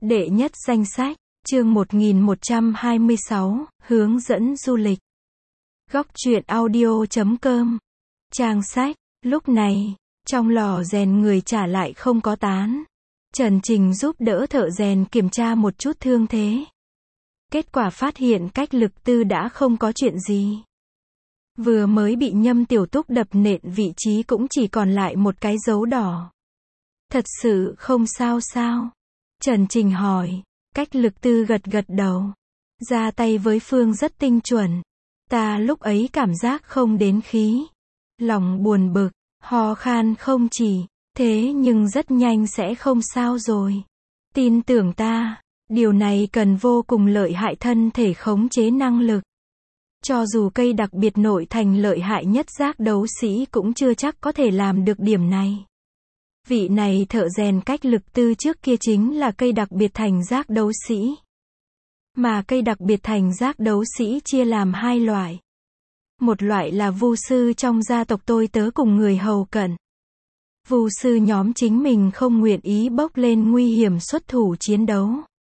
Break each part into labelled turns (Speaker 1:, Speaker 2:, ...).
Speaker 1: Đệ nhất danh sách, chương 1126, hướng dẫn du lịch. Góc truyện audio.com. Trang sách, lúc này, trong lò rèn người trả lại không có tán. Trần Trình giúp đỡ thợ rèn kiểm tra một chút thương thế. Kết quả phát hiện Cách Lực Tư đã không có chuyện gì. Vừa mới bị Nhâm Tiểu Túc đập nện vị trí cũng chỉ còn lại một cái dấu đỏ. Thật sự không sao sao? Trần Trình hỏi. Cách Lực Tư gật gật đầu. Ra tay với Phương rất tinh chuẩn. Ta lúc ấy cảm giác không đến khí. Lòng buồn bực, ho khan không chỉ. Thế nhưng rất nhanh sẽ không sao rồi. Tin tưởng ta. Điều này cần vô cùng lợi hại thân thể khống chế năng lực. Cho dù cây đặc biệt nội thành lợi hại nhất giác đấu sĩ cũng chưa chắc có thể làm được điểm này. Vị này thợ rèn Cách Lực Tư trước kia chính là cây đặc biệt thành giác đấu sĩ. Mà cây đặc biệt thành giác đấu sĩ chia làm hai loại. Một loại là vu sư trong gia tộc tôi tớ cùng người hầu cận. Vu sư nhóm chính mình không nguyện ý bốc lên nguy hiểm xuất thủ chiến đấu.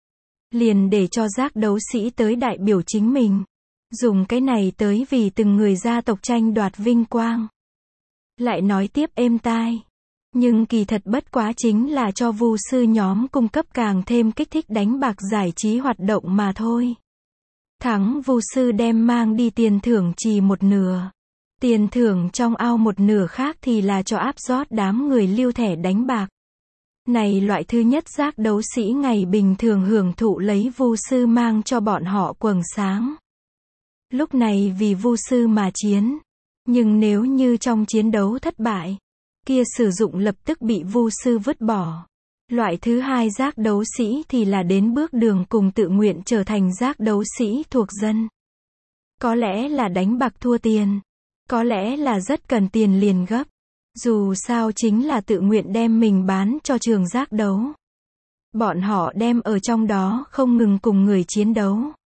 Speaker 1: Liền để cho giác đấu sĩ tới đại biểu chính mình. Dùng cái này tới vì từng người gia tộc tranh đoạt vinh quang. Lại nói tiếp êm tai. Nhưng kỳ thật bất quá chính là cho vu sư nhóm cung cấp càng thêm kích thích đánh bạc giải trí hoạt động mà thôi. Thắng vu sư đem mang đi tiền thưởng chỉ một nửa. Tiền thưởng trong ao một nửa khác thì là cho áp rót đám người lưu thẻ đánh bạc. Này loại thứ nhất giác đấu sĩ ngày bình thường hưởng thụ lấy vu sư mang cho bọn họ quầng sáng. Lúc này vì vu sư mà chiến. Nhưng nếu như trong chiến đấu thất bại, kia sử dụng lập tức bị vu sư vứt bỏ. Loại thứ hai giác đấu sĩ thì là đến bước đường cùng tự nguyện trở thành giác đấu sĩ thuộc dân. Có lẽ là đánh bạc thua tiền. Có lẽ là rất cần tiền liền gấp. Dù sao chính là tự nguyện đem mình bán cho trường giác đấu. Bọn họ đem ở trong đó không ngừng cùng người chiến đấu.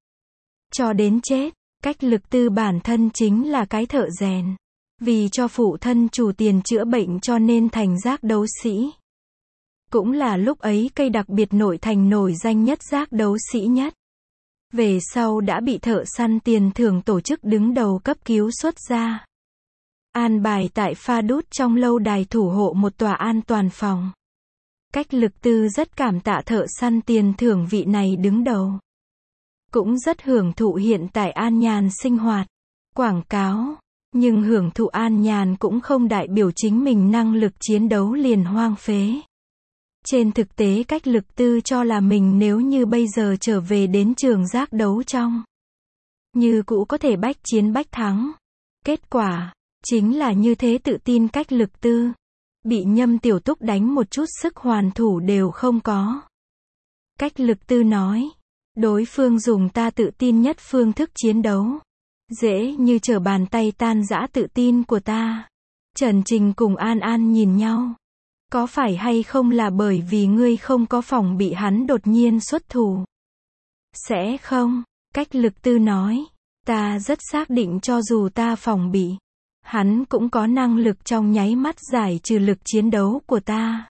Speaker 1: Cho đến chết. Cách Lực Tư bản thân chính là cái thợ rèn. Vì cho phụ thân chủ tiền chữa bệnh cho nên thành giác đấu sĩ. Cũng là lúc ấy cây đặc biệt nội thành nổi danh nhất giác đấu sĩ nhất. Về sau đã bị thợ săn tiền thưởng tổ chức đứng đầu cấp cứu xuất ra. An bài tại Pha Đút trong lâu đài thủ hộ một tòa an toàn phòng. Cách Lực Tư rất cảm tạ thợ săn tiền thưởng vị này đứng đầu. Cũng rất hưởng thụ hiện tại an nhàn sinh hoạt. Quảng cáo. Nhưng hưởng thụ an nhàn cũng không đại biểu chính mình năng lực chiến đấu liền hoang phế. Trên thực tế Cách Lực Tư cho là mình nếu như bây giờ trở về đến trường giác đấu trong. Như cũ có thể bách chiến bách thắng. Kết quả, chính là như thế tự tin Cách Lực Tư. Bị Nhâm Tiểu Túc đánh một chút sức hoàn thủ đều không có. Cách Lực Tư nói. Đối phương dùng ta tự tin nhất phương thức chiến đấu. Dễ như trở bàn tay tan rã tự tin của ta. Trần Trình cùng An An nhìn nhau. Có phải hay không là bởi vì ngươi không có phòng bị hắn đột nhiên xuất thủ? Sẽ không, Cách Lực Tư nói. Ta rất xác định cho dù ta phòng bị. Hắn cũng có năng lực trong nháy mắt giải trừ lực chiến đấu của ta.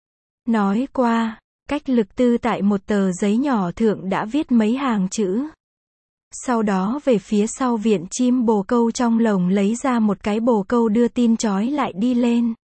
Speaker 1: Nói qua, Cách Lực Tư tại một tờ giấy nhỏ thượng đã viết mấy hàng chữ. Sau đó về phía sau viện chim bồ câu trong lồng lấy ra một cái bồ câu đưa tin trói lại đi lên.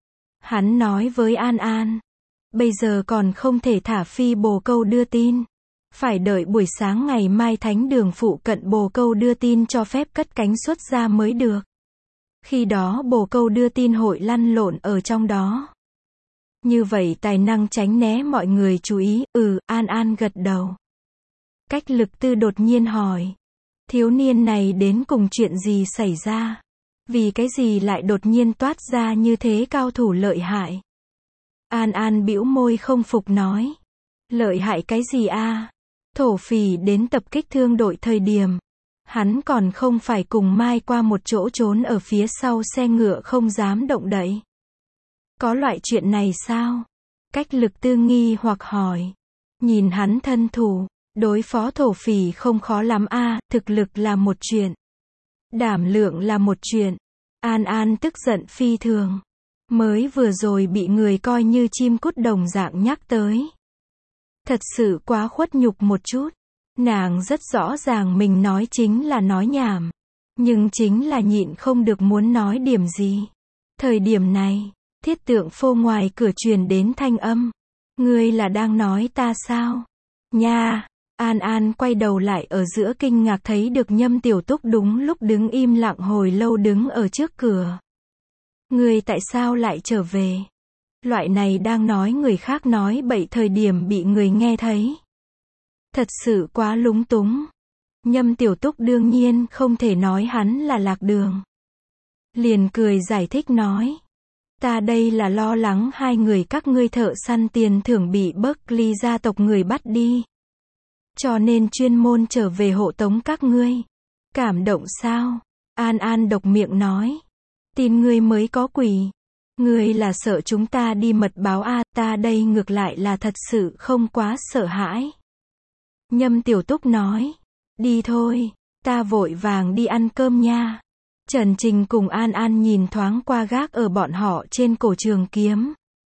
Speaker 1: Hắn nói với An An. Bây giờ còn không thể thả phi bồ câu đưa tin. Phải đợi buổi sáng ngày mai thánh đường phụ cận bồ câu đưa tin cho phép cất cánh xuất ra mới được. Khi đó bồ câu đưa tin hội lăn lộn ở trong đó. Như vậy tài năng tránh né mọi người chú ý. An An gật đầu. Cách Lực Tư đột nhiên hỏi. Thiếu niên này đến cùng chuyện gì xảy ra? Vì cái gì lại đột nhiên toát ra như thế cao thủ lợi hại? An An bĩu môi không phục nói. Lợi hại cái gì a? Thổ phỉ đến tập kích thương đội thời điểm. Hắn còn không phải cùng Mai qua một chỗ trốn ở phía sau xe ngựa không dám động đậy. Có loại chuyện này sao? Cách Lực Tư nghi hoặc hỏi. Nhìn hắn thân thủ. Đối phó thổ phỉ không khó lắm a, thực lực là một chuyện. Đảm lượng là một chuyện. An An tức giận phi thường. Mới vừa rồi bị người coi như chim cút đồng dạng nhắc tới. Thật sự quá khuất nhục một chút. Nàng rất rõ ràng mình nói chính là nói nhảm. Nhưng chính là nhịn không được muốn nói điểm gì. Thời điểm này, Thiết Tượng Phô ngoài cửa truyền đến thanh âm. Ngươi là đang nói ta sao? Nha! An An quay đầu lại ở giữa kinh ngạc thấy được Nhâm Tiểu Túc đúng lúc đứng im lặng hồi lâu đứng ở trước cửa. Ngươi tại sao lại trở về? Loại này đang nói người khác nói bậy thời điểm bị người nghe thấy. Thật sự quá lúng túng. Nhâm Tiểu Túc đương nhiên không thể nói hắn là lạc đường. Liền cười giải thích nói. Ta đây là lo lắng hai người các ngươi thợ săn tiền thưởng bị Berkeley gia tộc người bắt đi. Cho nên chuyên môn trở về hộ tống các ngươi. Cảm động sao? An An độc miệng nói. Tin ngươi mới có quỷ. Ngươi là sợ chúng ta đi mật báo à, ta đây ngược lại là thật sự không quá sợ hãi. Nhâm Tiểu Túc nói. Đi thôi, ta vội vàng đi ăn cơm nha. Trần Trình cùng An An nhìn thoáng qua gác ở bọn họ trên cổ trường kiếm.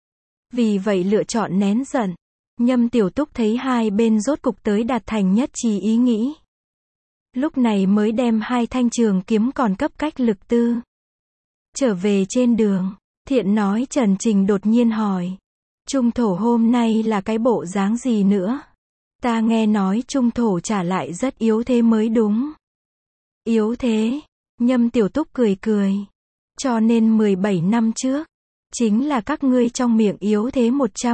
Speaker 1: Vì vậy lựa chọn nén giận. Nhâm Tiểu Túc thấy hai bên rốt cục tới đạt thành nhất trí ý nghĩ. Lúc này mới đem hai thanh trường kiếm còn cấp cách lực tư. Trở về trên đường, Thiện nói Trần Trình đột nhiên hỏi. Trung thổ hôm nay là cái bộ dáng gì nữa? Ta nghe nói Trung thổ trả lại rất yếu thế mới đúng. Yếu thế? Nhâm Tiểu Túc cười cười. Cho nên 17 năm trước, chính là các ngươi trong miệng yếu thế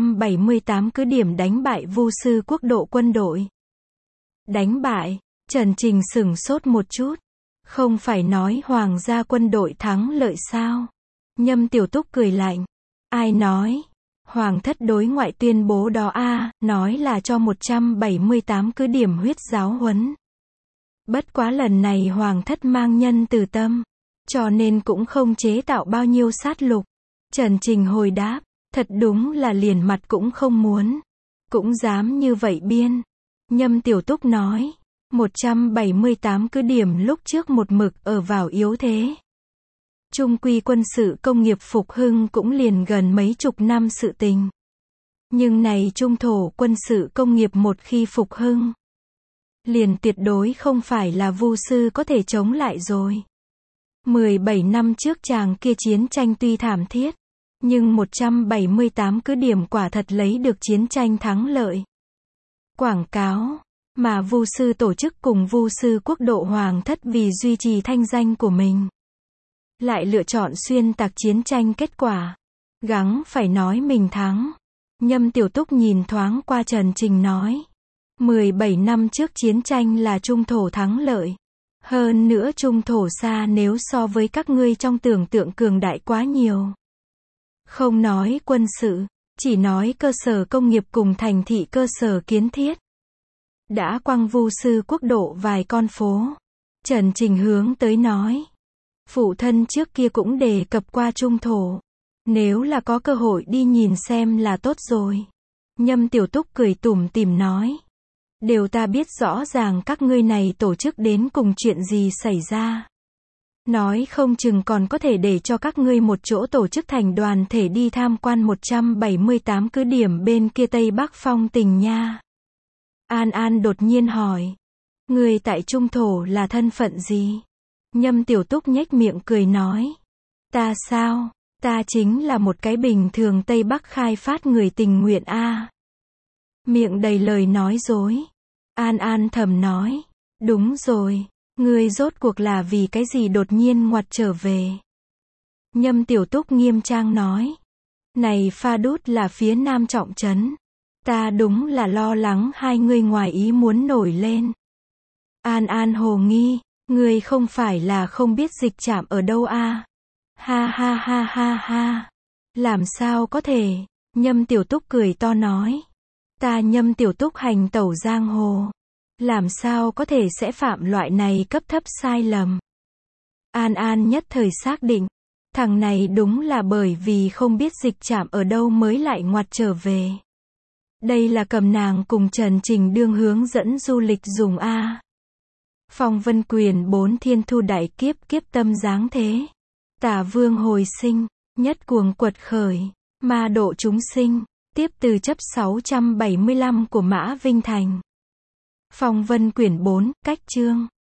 Speaker 1: 178 cứ điểm đánh bại Vu sư quốc độ quân đội. Đánh bại? Trần Trình sửng sốt một chút. Không phải nói hoàng gia quân đội thắng lợi sao? Nhâm Tiểu Túc cười lạnh. Ai nói? Hoàng thất đối ngoại tuyên bố đó a, nói là cho 178 cứ điểm huyết giáo huấn. Bất quá lần này hoàng thất mang nhân từ tâm, cho nên cũng không chế tạo bao nhiêu sát lục. Trần Trình hồi đáp, thật đúng là liền mặt cũng không muốn. Cũng dám như vậy biên. Nhâm Tiểu Túc nói, 178 cứ điểm lúc trước một mực ở vào yếu thế. Trung quy quân sự công nghiệp phục hưng cũng liền gần mấy chục năm sự tình. Nhưng này trung thổ quân sự công nghiệp một khi phục hưng, liền tuyệt đối không phải là Vu sư có thể chống lại rồi. 17 năm trước chàng kia chiến tranh tuy thảm thiết, nhưng 178 cứ điểm quả thật lấy được chiến tranh thắng lợi. Quảng cáo mà Vu sư tổ chức cùng Vu sư quốc độ hoàng thất vì duy trì thanh danh của mình, lại lựa chọn xuyên tạc chiến tranh kết quả. Gắng phải nói mình thắng. Nhâm Tiểu Túc nhìn thoáng qua Trần Trình nói. 17 năm trước chiến tranh là Trung thổ thắng lợi. Hơn nữa Trung thổ xa nếu so với các ngươi trong tưởng tượng cường đại quá nhiều. Không nói quân sự, chỉ nói cơ sở công nghiệp cùng thành thị cơ sở kiến thiết. Đã quăng Vu sư quốc độ vài con phố. Trần Trình hướng tới nói. Phụ thân trước kia cũng đề cập qua Trung thổ. Nếu là có cơ hội đi nhìn xem là tốt rồi. Nhâm Tiểu Túc cười tủm tỉm nói. Đều ta biết rõ ràng các ngươi này tổ chức đến cùng chuyện gì xảy ra. Nói không chừng còn có thể để cho các ngươi một chỗ tổ chức thành đoàn thể đi tham quan 178 cứ điểm bên kia Tây Bắc phong tình nha. An An đột nhiên hỏi. Ngươi tại Trung thổ là thân phận gì? Nhâm Tiểu Túc nhếch miệng cười nói. Ta sao? Ta chính là một cái bình thường Tây Bắc khai phát người tình nguyện a. Miệng đầy lời nói dối. An An thầm nói. Đúng rồi, ngươi rốt cuộc là vì cái gì đột nhiên ngoặt trở về? Nhâm Tiểu Túc nghiêm trang nói. Này Pha Đút là phía nam trọng trấn. Ta đúng là lo lắng hai ngươi ngoài ý muốn nổi lên. An An hồ nghi. Ngươi không phải là không biết dịch trạm ở đâu a? Ha ha ha ha ha. Làm sao có thể? Nhâm Tiểu Túc cười to nói. Ta Nhâm Tiểu Túc hành tẩu giang hồ. Làm sao có thể sẽ phạm loại này cấp thấp sai lầm? An An nhất thời xác định. Thằng này đúng là bởi vì không biết dịch trạm ở đâu mới lại ngoặt trở về. Đây là cầm nàng cùng Trần Trình đương hướng dẫn du lịch dùng a. Phong vân quyền 4 thiên thu đại kiếp kiếp tâm dáng thế. Tả vương hồi sinh, nhất cuồng quật khởi, ma độ chúng sinh, tiếp từ chấp 675 của Mã Vinh Thành. Phong vân quyển 4, cách chương